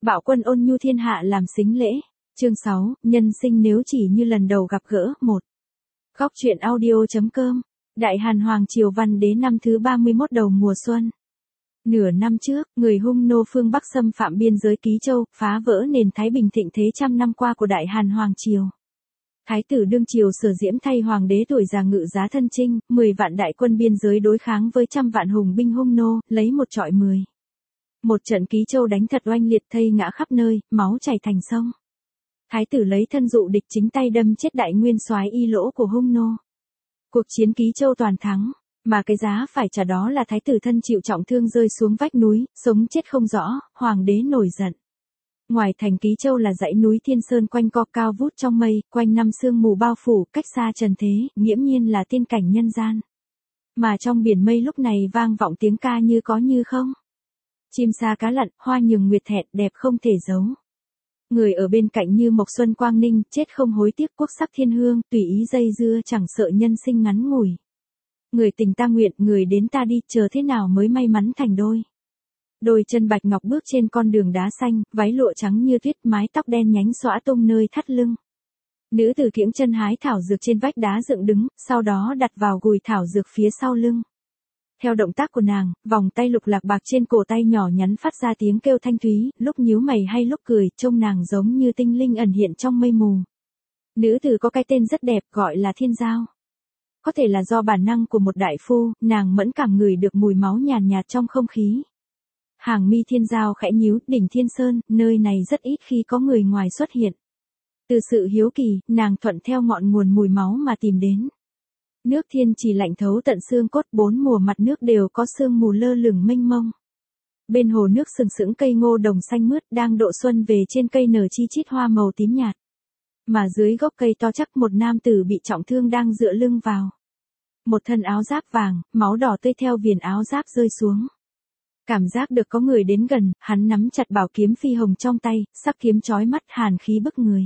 Bạo quân ôn nhu thiên hạ làm sính lễ. Chương 6, nhân sinh nếu chỉ như lần đầu gặp gỡ. 1. Góc truyện audio.com. Đại Hàn Hoàng Triều Văn Đế năm thứ 31 đầu mùa xuân. Nửa năm trước, người Hung nô phương Bắc xâm phạm biên giới Ký Châu, phá vỡ nền thái bình thịnh thế trăm năm qua của Đại Hàn Hoàng Triều. Thái tử đương triều Sở Diễm thay hoàng đế tuổi già ngự giá thân chinh, 10 vạn đại quân biên giới đối kháng với trăm vạn hùng binh Hung nô, lấy một trọi 10. Một trận Ký Châu đánh thật oanh liệt, thây ngã khắp nơi, máu chảy thành sông. Thái tử lấy thân dụ địch, chính tay đâm chết đại nguyên soái Y Lỗ của Hung nô. Cuộc chiến Ký Châu toàn thắng, mà cái giá phải trả đó là thái tử thân chịu trọng thương rơi xuống vách núi, sống chết không rõ, hoàng đế nổi giận. Ngoài thành Ký Châu là dãy núi Thiên Sơn quanh co cao vút trong mây, quanh năm sương mù bao phủ, cách xa trần thế, nghiễm nhiên là tiên cảnh nhân gian. Mà trong biển mây lúc này vang vọng tiếng ca như có như không. Chim sa cá lặn, hoa nhường nguyệt thẹn, đẹp không thể giấu. Người ở bên cạnh như Mộc Xuân Quang Ninh, chết không hối tiếc, quốc sắc thiên hương, tùy ý dây dưa, chẳng sợ nhân sinh ngắn ngủi. Người tình ta nguyện, người đến ta đi, chờ thế nào mới may mắn thành đôi. Đôi chân bạch ngọc bước trên con đường đá xanh, váy lụa trắng như tuyết, mái tóc đen nhánh xõa tung nơi thắt lưng. Nữ tử kiễng chân hái thảo dược trên vách đá dựng đứng, sau đó đặt vào gùi thảo dược phía sau lưng. Theo động tác của nàng, vòng tay lục lạc bạc trên cổ tay nhỏ nhắn phát ra tiếng kêu thanh thúy, lúc nhíu mày hay lúc cười, trông nàng giống như tinh linh ẩn hiện trong mây mù. Nữ tử có cái tên rất đẹp, gọi là Thiên Giao. Có thể là do bản năng của một đại phu, nàng mẫn cảm ngửi được mùi máu nhàn nhạt trong không khí. Hàng mi Thiên Giao khẽ nhíu, đỉnh Thiên Sơn, nơi này rất ít khi có người ngoài xuất hiện. Từ sự hiếu kỳ, nàng thuận theo ngọn nguồn mùi máu mà tìm đến. Nước Thiên Trì lạnh thấu tận xương cốt, 4 mùa mặt nước đều có sương mù lơ lửng mênh mông. Bên hồ nước sừng sững cây ngô đồng xanh mướt đang độ xuân về, trên cây nở chi chít hoa màu tím nhạt. Mà dưới gốc cây to chắc một nam tử bị trọng thương đang dựa lưng vào. Một thân áo giáp vàng, máu đỏ tươi theo viền áo giáp rơi xuống. Cảm giác được có người đến gần, hắn nắm chặt bảo kiếm phi hồng trong tay, sắc kiếm chói mắt, hàn khí bức người.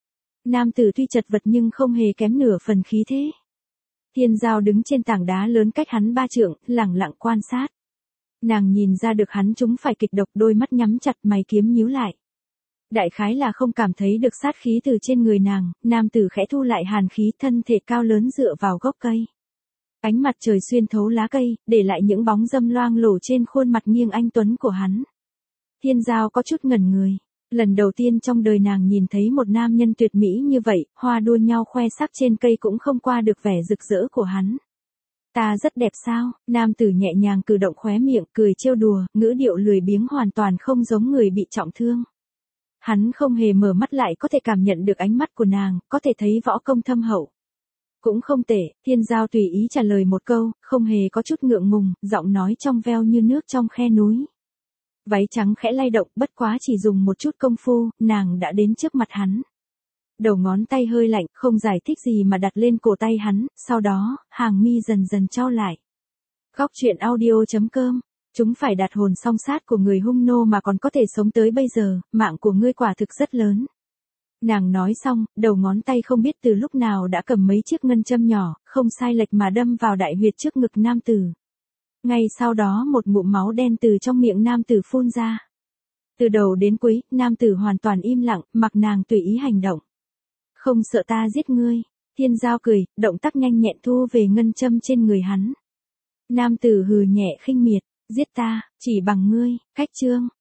Nam tử tuy chật vật nhưng không hề kém nửa phần khí thế. Thiên Giao đứng trên tảng đá lớn cách hắn 3 trượng, lẳng lặng quan sát. Nàng nhìn ra được hắn chúng phải kịch độc, đôi mắt nhắm chặt, mày kiếm nhíu lại. Đại khái là không cảm thấy được sát khí từ trên người nàng, nam tử khẽ thu lại hàn khí, thân thể cao lớn dựa vào gốc cây. Ánh mặt trời xuyên thấu lá cây, để lại những bóng râm loang lổ trên khuôn mặt nghiêng anh tuấn của hắn. Thiên Giao có chút ngẩn người. Lần đầu tiên trong đời nàng nhìn thấy một nam nhân tuyệt mỹ như vậy, hoa đua nhau khoe sắc trên cây cũng không qua được vẻ rực rỡ của hắn. Ta rất đẹp sao? Nam tử nhẹ nhàng cử động khóe miệng, cười trêu đùa, ngữ điệu lười biếng hoàn toàn không giống người bị trọng thương. Hắn không hề mở mắt lại có thể cảm nhận được ánh mắt của nàng, có thể thấy võ công thâm hậu. Cũng không tệ, Thiên Giao tùy ý trả lời một câu, không hề có chút ngượng ngùng, giọng nói trong veo như nước trong khe núi. Váy trắng khẽ lay động, bất quá chỉ dùng một chút công phu, nàng đã đến trước mặt hắn. Đầu ngón tay hơi lạnh, không giải thích gì mà đặt lên cổ tay hắn, sau đó, hàng mi dần dần chau lại. Góc truyện audio.com. Chúng phải đặt hồn song sát của người Hung nô mà còn có thể sống tới bây giờ, mạng của ngươi quả thực rất lớn. Nàng nói xong, đầu ngón tay không biết từ lúc nào đã cầm mấy chiếc ngân châm nhỏ, không sai lệch mà đâm vào đại huyệt trước ngực nam tử. Ngay sau đó một ngụm máu đen từ trong miệng nam tử phun ra. Từ đầu đến cuối, nam tử hoàn toàn im lặng, mặc nàng tùy ý hành động. Không sợ ta giết ngươi. Thiên Giao cười, động tác nhanh nhẹn thu về ngân châm trên người hắn. Nam tử hừ nhẹ khinh miệt, giết ta, chỉ bằng ngươi. Cách chương.